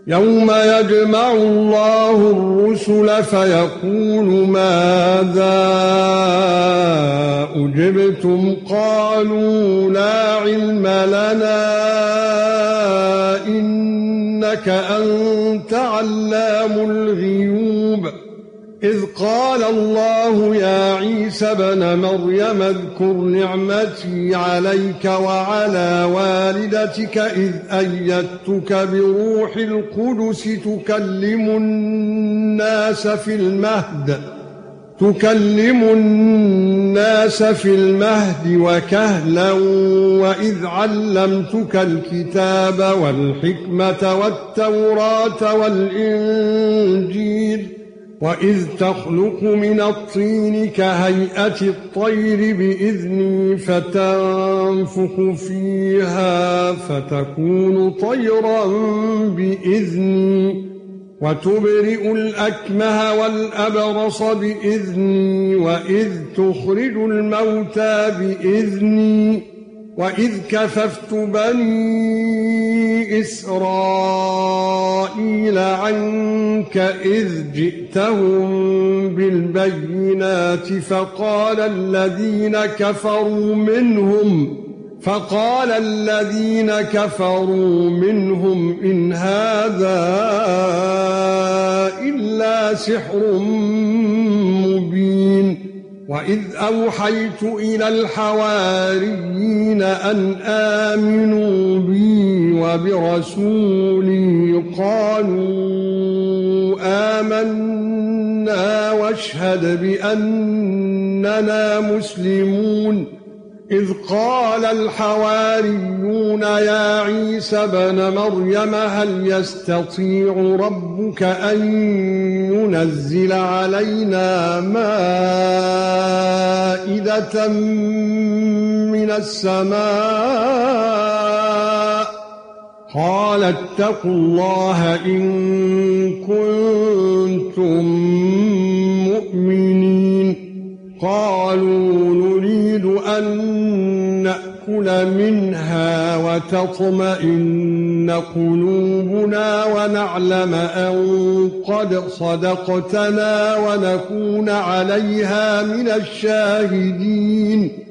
يَوْمَ يَجْمَعُ اللَّهُ الرُّسُلَ فَيَقُولُ مَاذَا أُجِبْتُمْ قَالُوا لَا عِلْمَ لَنَا إِنَّكَ أَنْتَ عَلَّامُ الْغُيُوبِ إِذْ قَالَ اللَّهُ يَا عِيسَى ابْنَ مَرْيَمَ اذْكُرْ نِعْمَتِي عَلَيْكَ وَعَلَى وَالِدَتِكَ إِذْ أَيَّدتُّكَ بِرُوحِ الْقُدُسِ تُكَلِّمُ النَّاسَ فِي الْمَهْدِ وَكَهْلًا وَإِذْ عَلَّمْتُكَ الْكِتَابَ وَالْحِكْمَةَ وَالتَّوْرَاةَ وَالْإِنْجِيلَ وَإِذْ تَخْلُقُ مِنَ الطِّينِ كَهَيْئَةِ الطَّيْرِ بِإِذْنِي فَتَنفُخُ فِيهَا فَتَكُونُ طَيْرًا بِإِذْنِي وَتُبْرِئُ الْأَكْمَهَ وَالْأَبْرَصَ بِإِذْنِي وَإِذْ تُخْرِجُ الْمَوْتَى بِإِذْنِي وَإِذْ كَفَفْتُ بَنِي إِسْرَائِيلَ عَنكَ إِذْ جِئْتَهُم بِالْبَيِّنَاتِ فَقَالَ الَّذِينَ كَفَرُوا مِنْهُمْ إِنْ هَذَا إِلَّا سِحْرٌ مُبِينٌ وَإِذْ أَوْحَيْتُ إِلَى الْحَوَارِيِّينَ أَنْ آمِنُوا بِي وَبِرَسُولِي قَالُوا آمَنَّا وَاشْهَدْ بِأَنَّنَا مُسْلِمُونَ إِذْ قَالَ الْحَوَارِيُّونَ يَا عِيسَى ابْنَ مَرْيَمَ هَلْ يَسْتَطِيعُ رَبُّكَ أَن يُنَزِّلَ عَلَيْنَا مَائِدَةً مِنَ السَّمَاءِ قَالَ اتَّقُوا اللَّهَ إِن كُنتُم مُّؤْمِنِينَ قَالُوا نُرِيدُ أَن نَّأْكُلَ مِنْهَا وَتَطْمَئِنَّ قُلُوبُنَا وَنَعْلَمَ أَن قَدْ صَدَقْتَنَا وَنَكُونَ عَلَيْهَا مِنَ الشَّاهِدِينَ